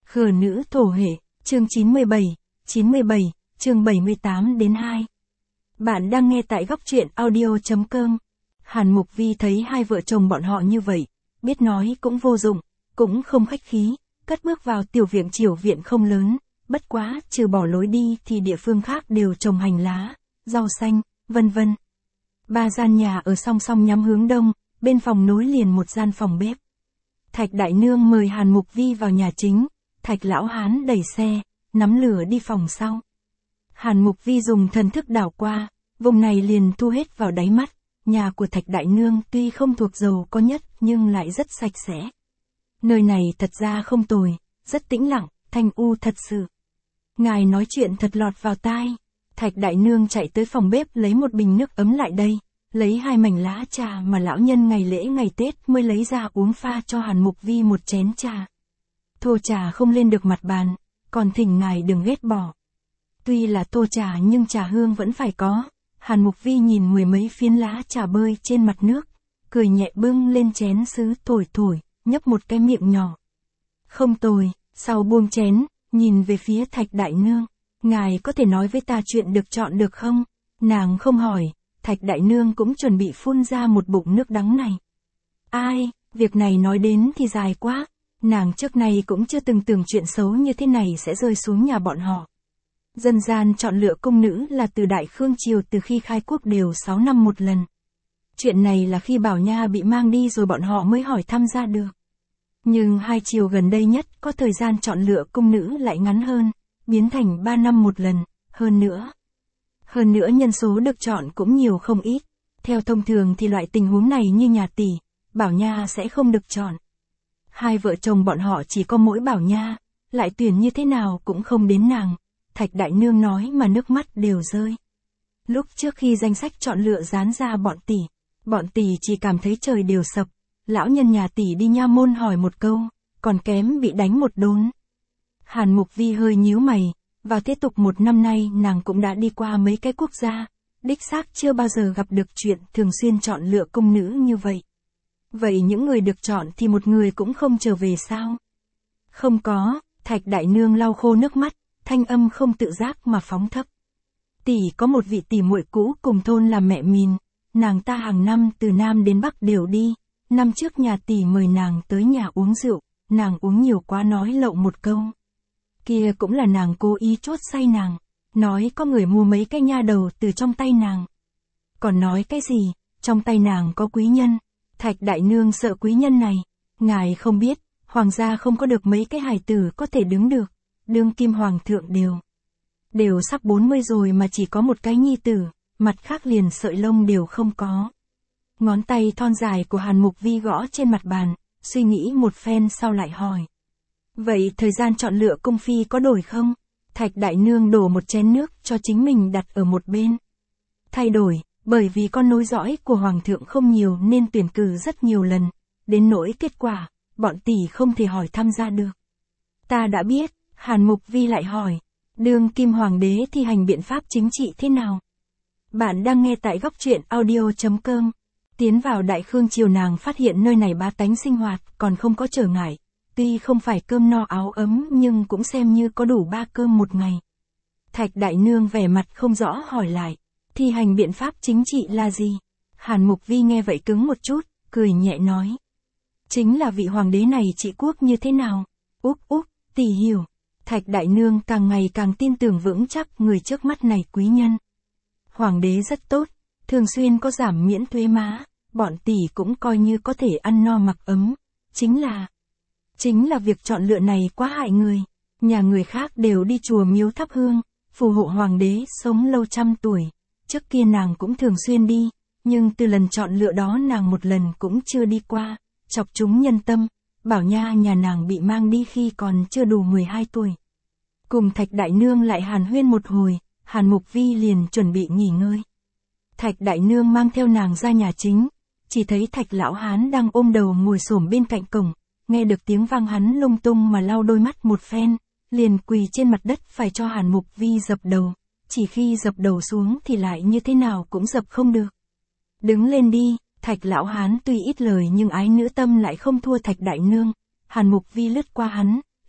Khờ nữ thổ hệ, chương 97, chương 78 đến 2. Bạn đang nghe tại góc truyện audio.com. Hàn Mục Vi thấy hai vợ chồng bọn họ như vậy, biết nói cũng vô dụng, cũng không khách khí, cất bước vào tiểu viện. Chiểu viện không lớn, bất quá trừ bỏ lối đi thì địa phương khác đều trồng hành lá, rau xanh, vân vân. Ba gian nhà ở song song nhắm hướng đông, bên phòng nối liền một gian phòng bếp. Thạch đại nương mời Hàn Mục Vi vào nhà chính, Thạch lão hán đẩy xe, nắm lửa đi phòng sau. Hàn Mục Vi dùng thần thức đảo qua, vùng này liền thu hết vào đáy mắt. Nhà của Thạch đại nương tuy không thuộc giàu có nhất nhưng lại rất sạch sẽ. Nơi này thật ra không tồi, rất tĩnh lặng, thanh u thật sự. Ngài nói chuyện thật lọt vào tai. Thạch đại nương chạy tới phòng bếp lấy một bình nước ấm lại đây, lấy 2 mảnh lá trà mà lão nhân ngày lễ ngày Tết mới lấy ra uống, pha cho Hàn Mục Vi một chén trà. Thô trà không lên được mặt bàn, còn thỉnh ngài đừng ghét bỏ. Tuy là thô trà nhưng trà hương vẫn phải có. Hàn Mục Vi nhìn 10 mấy phiến lá trà bơi trên mặt nước, cười nhẹ bưng lên chén sứ thổi, nhấp một cái miệng nhỏ. Không tồi, sau buông chén, nhìn về phía Thạch đại nương. Ngài có thể nói với ta chuyện được chọn được không? Nàng không hỏi, Thạch đại nương cũng chuẩn bị phun ra một bụng nước đắng này. Ai, việc này nói đến thì dài quá. Nàng trước này cũng chưa từng tưởng chuyện xấu như thế này sẽ rơi xuống nhà bọn họ. Dân gian chọn lựa cung nữ là từ Đại Khương Triều, từ khi khai quốc đều 6 năm một lần. Chuyện này là khi Bảo Nha bị mang đi rồi bọn họ mới hỏi thăm ra được. Nhưng 2 triều gần đây nhất có thời gian chọn lựa cung nữ lại ngắn hơn, biến thành 3 năm một lần, hơn nữa nhân số được chọn cũng nhiều không ít. Theo thông thường thì loại tình huống này như nhà tỷ, Bảo Nha sẽ không được chọn. Hai vợ chồng bọn họ chỉ có mỗi Bảo Nha, lại tuyển như thế nào cũng không đến nàng. Thạch đại nương nói mà nước mắt đều rơi. Lúc trước khi danh sách chọn lựa dán ra bọn tỷ chỉ cảm thấy trời đều sập. Lão nhân nhà tỷ đi nha môn hỏi một câu, còn kém bị đánh một đốn. Hàn Mục Vi hơi nhíu mày, vào thế tục 1 năm nay nàng cũng đã đi qua mấy cái quốc gia, đích xác chưa bao giờ gặp được chuyện thường xuyên chọn lựa cung nữ như vậy. Vậy những người được chọn thì một người cũng không trở về sao? Không có, Thạch đại nương lau khô nước mắt, thanh âm không tự giác mà phóng thấp. Tỷ có một vị tỷ muội cũ cùng thôn là mẹ Mìn, nàng ta hàng năm từ Nam đến Bắc đều đi. Năm trước nhà tỷ mời nàng tới nhà uống rượu, nàng uống nhiều quá nói lậu một câu. Kia cũng là nàng cố ý chốt say nàng, nói có người mua mấy cái nha đầu từ trong tay nàng. Còn nói cái gì, trong tay nàng có quý nhân. Thạch đại nương sợ quý nhân này, ngài không biết, hoàng gia không có được mấy cái hài tử có thể đứng được, đương kim hoàng thượng đều sắp 40 rồi mà chỉ có một cái nhi tử, mặt khác liền sợi lông đều không có. Ngón tay thon dài của Hàn Mục Vi gõ trên mặt bàn, suy nghĩ một phen sau lại hỏi. Vậy thời gian chọn lựa cung phi có đổi không? Thạch đại nương đổ một chén nước cho chính mình đặt ở một bên. Thay đổi, bởi vì con nối dõi của hoàng thượng không nhiều nên tuyển cử rất nhiều lần, đến nỗi kết quả, bọn tỷ không thể hỏi thăm ra được. Ta đã biết, Hàn Mục Vi lại hỏi, đương kim hoàng đế thi hành biện pháp chính trị thế nào? Bạn đang nghe tại góc truyện audio.com. Tiến vào Đại Khương Triều nàng phát hiện nơi này bá tánh sinh hoạt còn không có trở ngại, tuy không phải cơm no áo ấm nhưng cũng xem như có đủ 3 cơm một ngày. Thạch đại nương vẻ mặt không rõ hỏi lại, thi hành biện pháp chính trị là gì? Hàn Mục Vi nghe vậy cứng một chút, cười nhẹ nói. Chính là vị hoàng đế này trị quốc như thế nào? Úc, tỷ hiểu. Thạch đại nương càng ngày càng tin tưởng vững chắc người trước mắt này quý nhân. Hoàng đế rất tốt, thường xuyên có giảm miễn thuế má, bọn tỷ cũng coi như có thể ăn no mặc ấm. Chính là việc chọn lựa này quá hại người. Nhà người khác đều đi chùa miếu thắp hương, phù hộ hoàng đế sống lâu trăm tuổi. Trước kia nàng cũng thường xuyên đi, nhưng từ lần chọn lựa đó nàng một lần cũng chưa đi qua, chọc chúng nhân tâm. Bảo Nha nhà nàng bị mang đi khi còn chưa đủ 12 tuổi. Cùng Thạch đại nương lại hàn huyên một hồi, Hàn Mục Vi liền chuẩn bị nghỉ ngơi. Thạch đại nương mang theo nàng ra nhà chính, chỉ thấy Thạch lão hán đang ôm đầu ngồi xổm bên cạnh cổng, nghe được tiếng vang hắn lung tung mà lau đôi mắt một phen, liền quỳ trên mặt đất phải cho Hàn Mục Vi dập đầu, chỉ khi dập đầu xuống thì lại như thế nào cũng dập không được. Đứng lên đi, Thạch lão hán tuy ít lời nhưng ái nữ tâm lại không thua Thạch đại nương. Hàn Mục Vi lướt qua hắn,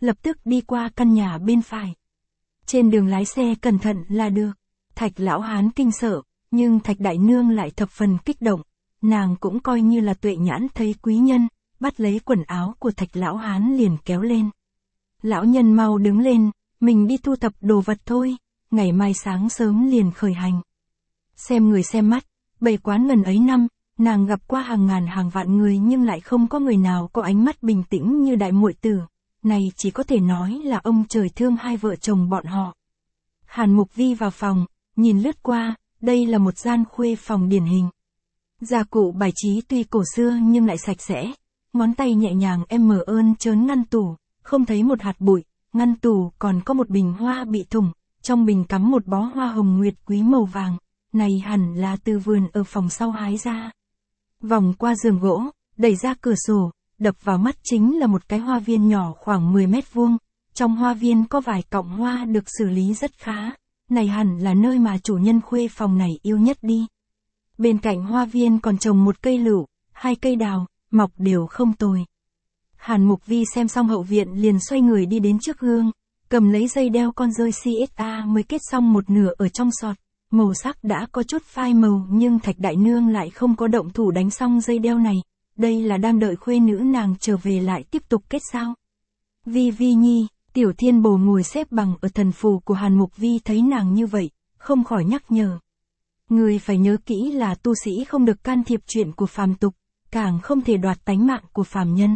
lập tức đi qua căn nhà bên phải. Trên đường lái xe cẩn thận là được. Thạch lão hán kinh sợ, nhưng Thạch đại nương lại thập phần kích động. Nàng cũng coi như là tuệ nhãn thấy quý nhân, bắt lấy quần áo của Thạch lão hán liền kéo lên. Lão nhân mau đứng lên, mình đi thu thập đồ vật thôi, ngày mai sáng sớm liền khởi hành. Xem người xem mắt, bày quán ngần ấy năm, nàng gặp qua hàng ngàn hàng vạn người nhưng lại không có người nào có ánh mắt bình tĩnh như đại muội tử. Này chỉ có thể nói là ông trời thương hai vợ chồng bọn họ. Hàn Mục Vi vào phòng, nhìn lướt qua, đây là một gian khuê phòng điển hình. Gia cụ bài trí tuy cổ xưa nhưng lại sạch sẽ, ngón tay nhẹ nhàng em mở ơn trớn ngăn tủ, không thấy một hạt bụi, ngăn tủ còn có một bình hoa bị thủng, trong bình cắm một bó hoa hồng nguyệt quý màu vàng, này hẳn là từ vườn ở phòng sau hái ra. Vòng qua giường gỗ, đẩy ra cửa sổ, đập vào mắt chính là một cái hoa viên nhỏ khoảng 10 mét vuông, trong hoa viên có vài cọng hoa được xử lý rất khá, này hẳn là nơi mà chủ nhân khuê phòng này yêu nhất đi. Bên cạnh hoa viên còn trồng một cây lựu, 2 cây đào, mọc đều không tồi. Hàn Mục Vi xem xong hậu viện liền xoay người đi đến trước gương, cầm lấy dây đeo con rơi CSA mới kết xong một nửa ở trong sọt, màu sắc đã có chút phai màu nhưng Thạch đại nương lại không có động thủ đánh xong dây đeo này, đây là đang đợi khuê nữ nàng trở về lại tiếp tục kết sao. Vi Vi nhi, Tiểu Thiên Bồ ngồi xếp bằng ở thần phù của Hàn Mục Vi thấy nàng như vậy, không khỏi nhắc nhở. Người phải nhớ kỹ là tu sĩ không được can thiệp chuyện của phàm tục, càng không thể đoạt tánh mạng của phàm nhân.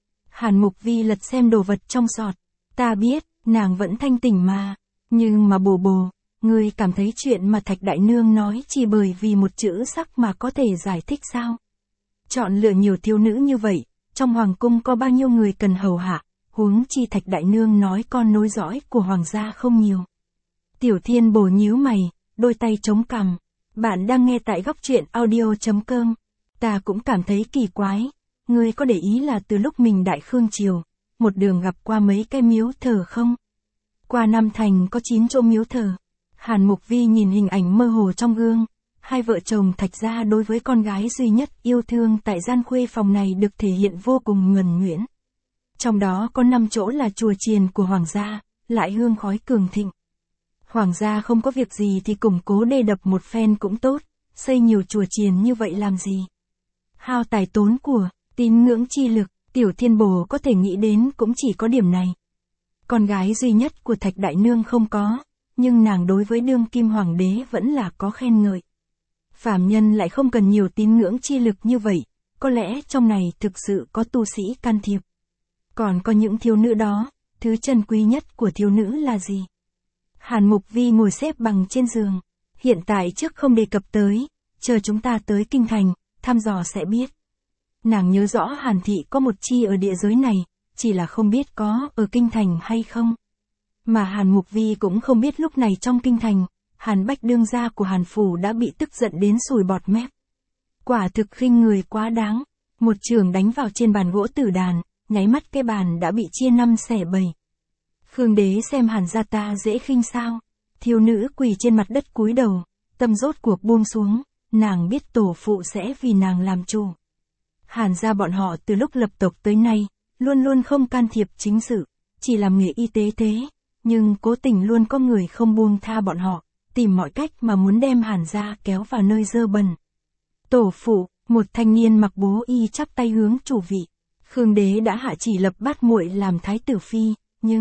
Hàn Mục Vi lật xem đồ vật trong sọt, ta biết, nàng vẫn thanh tỉnh mà, nhưng mà bồ, người cảm thấy chuyện mà Thạch đại nương nói chỉ bởi vì một chữ sắc mà có thể giải thích sao? Chọn lựa nhiều thiếu nữ như vậy, trong hoàng cung có bao nhiêu người cần hầu hạ, huống chi Thạch đại nương nói con nối dõi của hoàng gia không nhiều. Tiểu Thiên Bồ nhíu mày, đôi tay chống cằm. Bạn đang nghe tại góc truyện audio.com. Ta cũng cảm thấy kỳ quái. Ngươi có để ý là từ lúc mình Đại Khương Triều, một đường gặp qua mấy cái miếu thờ không? Qua Nam Thành có 9 chỗ miếu thờ. Hàn Mục Vi nhìn hình ảnh mơ hồ trong gương. Hai vợ chồng Thạch gia đối với con gái duy nhất yêu thương tại gian khuê phòng này được thể hiện vô cùng nhuần nhuyễn. Trong đó có 5 chỗ là chùa chiền của hoàng gia, lại hương khói cường thịnh. Hoàng gia không có việc gì thì củng cố đê đập một phen cũng tốt, xây nhiều chùa chiền như vậy làm gì? Hao tài tốn của, tín ngưỡng chi lực, Tiểu Thiên Bồ có thể nghĩ đến cũng chỉ có điểm này. Con gái duy nhất của Thạch đại nương không có, nhưng nàng đối với đương kim hoàng đế vẫn là có khen ngợi. Phàm nhân lại không cần nhiều tín ngưỡng chi lực như vậy, có lẽ trong này thực sự có tu sĩ can thiệp. Còn có những thiếu nữ đó, thứ trân quý nhất của thiếu nữ là gì? Hàn Mục Vi ngồi xếp bằng trên giường. Hiện tại trước không đề cập tới, chờ chúng ta tới kinh thành, thăm dò sẽ biết. Nàng nhớ rõ Hàn thị có một chi ở địa giới này, chỉ là không biết có ở kinh thành hay không. Mà Hàn Mục Vi cũng không biết lúc này trong kinh thành, Hàn Bách đương gia của Hàn phủ đã bị tức giận đến sùi bọt mép. Quả thực khinh người quá đáng, một chưởng đánh vào trên bàn gỗ tử đàn, nháy mắt cái bàn đã bị chia 5 xẻ 7. Khương đế xem Hàn gia ta dễ khinh sao? Thiếu nữ quỳ trên mặt đất cúi đầu, tâm rốt cuộc buông xuống, nàng biết tổ phụ sẽ vì nàng làm chủ. Hàn gia bọn họ từ lúc lập tộc tới nay, luôn luôn không can thiệp chính sự, chỉ làm nghề y tế thế, nhưng cố tình luôn có người không buông tha bọn họ, tìm mọi cách mà muốn đem Hàn gia kéo vào nơi dơ bẩn. Tổ phụ, một thanh niên mặc bố y chắp tay hướng chủ vị. Khương đế đã hạ chỉ lập Bát muội làm thái tử phi,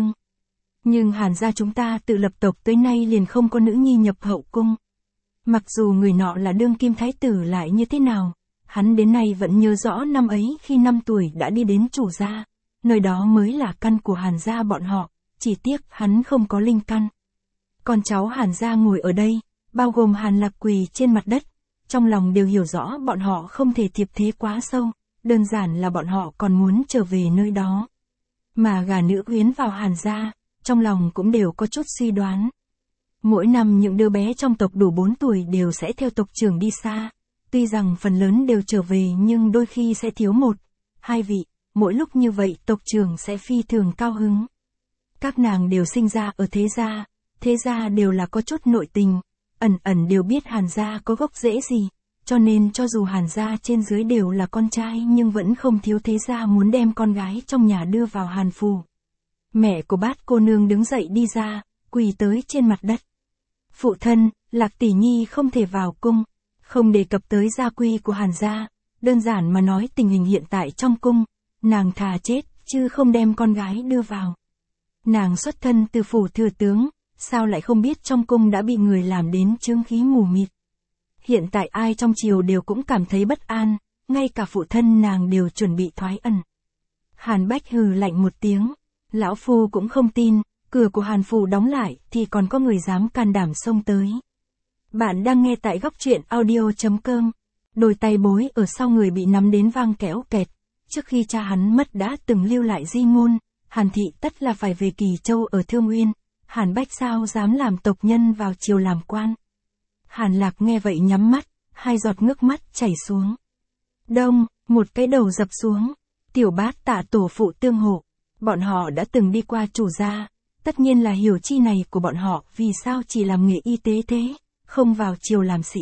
nhưng Hàn gia chúng ta tự lập tộc tới nay liền không có nữ nhi nhập hậu cung. Mặc dù người nọ là đương kim thái tử lại như thế nào, hắn đến nay vẫn nhớ rõ năm ấy khi 5 tuổi đã đi đến chủ gia, nơi đó mới là căn của Hàn gia bọn họ, chỉ tiếc hắn không có linh căn. Con cháu Hàn gia ngồi ở đây, bao gồm Hàn Lạc quỳ trên mặt đất, trong lòng đều hiểu rõ bọn họ không thể thiệp thế quá sâu, đơn giản là bọn họ còn muốn trở về nơi đó. Mà gả nữ quyến vào Hàn gia, trong lòng cũng đều có chút suy đoán. Mỗi năm những đứa bé trong tộc đủ 4 tuổi đều sẽ theo tộc trưởng đi xa, tuy rằng phần lớn đều trở về nhưng đôi khi sẽ thiếu 1, 2 vị, mỗi lúc như vậy tộc trưởng sẽ phi thường cao hứng. Các nàng đều sinh ra ở thế gia đều là có chút nội tình, ẩn đều biết Hàn gia có gốc rễ gì, cho nên cho dù Hàn gia trên dưới đều là con trai nhưng vẫn không thiếu thế gia muốn đem con gái trong nhà đưa vào Hàn phủ. Mẹ của Bát cô nương đứng dậy đi ra, quỳ tới trên mặt đất. Phụ thân, Lạc tỷ nhi không thể vào cung, không đề cập tới gia quy của Hàn gia, đơn giản mà nói tình hình hiện tại trong cung, nàng thà chết, chứ không đem con gái đưa vào. Nàng xuất thân từ phủ thừa tướng, sao lại không biết trong cung đã bị người làm đến chướng khí mù mịt. Hiện tại ai trong triều đều cũng cảm thấy bất an, ngay cả phụ thân nàng đều chuẩn bị thoái ẩn. Hàn Bách hừ lạnh một tiếng, lão phu cũng không tin, cửa của Hàn phủ đóng lại thì còn có người dám can đảm xông tới. Bạn đang nghe tại góc truyện audio.com. Đôi tay bối ở sau người bị nắm đến vang kéo kẹt. Trước khi cha hắn mất đã từng lưu lại di ngôn, Hàn thị tất là phải về Kỳ Châu ở Thương Uyên. Hàn Bách sao dám làm tộc nhân vào triều làm quan. Hàn Lạc nghe vậy nhắm mắt, hai giọt nước mắt chảy xuống. Đông, một cái đầu dập xuống. Tiểu Bát tạ tổ phụ tương hộ. Bọn họ đã từng đi qua chủ gia. Tất nhiên là hiểu chi này của bọn họ vì sao chỉ làm nghề y tế thế, không vào triều làm sĩ.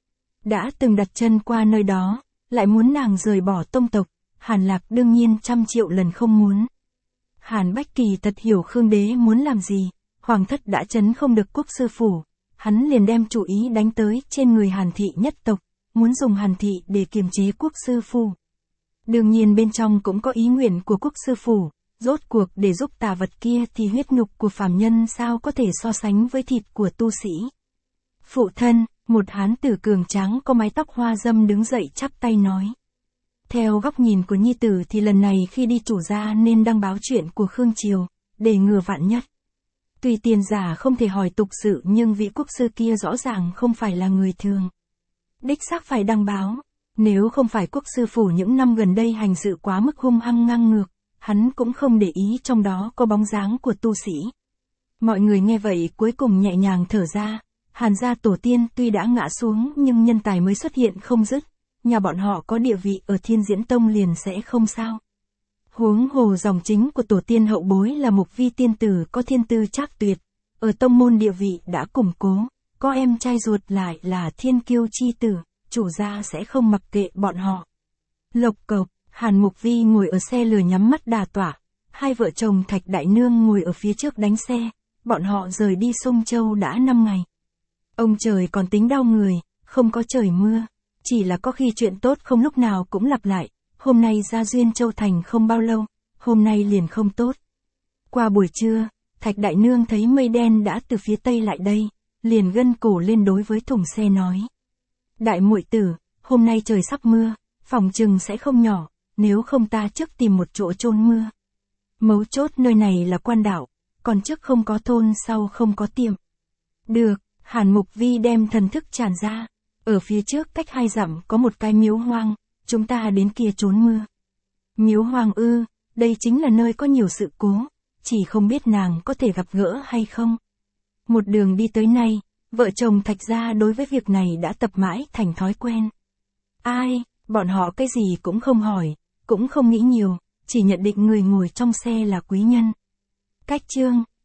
Đã từng đặt chân qua nơi đó, lại muốn nàng rời bỏ tông tộc, Hàn Lạc đương nhiên 100.000.000 lần không muốn. Hàn Bách kỳ thật hiểu Khương đế muốn làm gì, hoàng thất đã trấn không được quốc sư phủ, hắn liền đem chủ ý đánh tới trên người Hàn thị nhất tộc, muốn dùng Hàn thị để kiềm chế quốc sư phủ. Đương nhiên bên trong cũng có ý nguyện của quốc sư phủ, rốt cuộc để giúp tà vật kia thì huyết nhục của phàm nhân sao có thể so sánh với thịt của tu sĩ. Phụ thân, một hán tử cường tráng có mái tóc hoa dâm đứng dậy chắp tay nói. Theo góc nhìn của nhi tử thì lần này khi đi chủ gia nên đăng báo chuyện của Khương Triều, để ngừa vạn nhất. Tuy tiền giả không thể hỏi tục sự nhưng vị quốc sư kia rõ ràng không phải là người thường. Đích xác phải đăng báo, nếu không phải quốc sư phủ những năm gần đây hành sự quá mức hung hăng ngang ngược, hắn cũng không để ý trong đó có bóng dáng của tu sĩ. Mọi người nghe vậy cuối cùng nhẹ nhàng thở ra, Hàn gia tổ tiên tuy đã ngã xuống nhưng nhân tài mới xuất hiện không dứt, nhà bọn họ có địa vị ở Thiên Diễn Tông liền sẽ không sao. Huống hồ dòng chính của tổ tiên hậu bối là Mục Vi tiên tử có thiên tư trác tuyệt, ở tông môn địa vị đã củng cố, có em trai ruột lại là thiên kiêu chi tử, chủ gia sẽ không mặc kệ bọn họ. Lộc cộc, Hàn Mục Vi ngồi ở xe lửa nhắm mắt đà tỏa, hai vợ chồng Thạch Đại Nương ngồi ở phía trước đánh xe, bọn họ rời đi Sông Châu đã 5 ngày. Ông trời còn tính đau người, không có trời mưa, chỉ là có khi chuyện tốt không lúc nào cũng lặp lại, hôm nay ra duyên Châu Thành không bao lâu, hôm nay liền không tốt. Qua buổi trưa, Thạch Đại Nương thấy mây đen đã từ phía tây lại đây, liền gân cổ lên đối với thùng xe nói. Đại muội tử, hôm nay trời sắp mưa, phòng chừng sẽ không nhỏ, nếu không ta trước tìm một chỗ chôn mưa. Mấu chốt nơi này là quan đảo, còn trước không có thôn sau không có tiệm. Được, Hàn Mục Vi đem thần thức tràn ra, ở phía trước cách 2 dặm có một cái miếu hoang, chúng ta đến kia trốn mưa. Miếu hoang ư, đây chính là nơi có nhiều sự cố, chỉ không biết nàng có thể gặp gỡ hay không. Một đường đi tới nay, vợ chồng Thạch gia đối với việc này đã tập mãi thành thói quen. Ai, bọn họ cái gì cũng không hỏi, cũng không nghĩ nhiều, chỉ nhận định người ngồi trong xe là quý nhân. Cách chương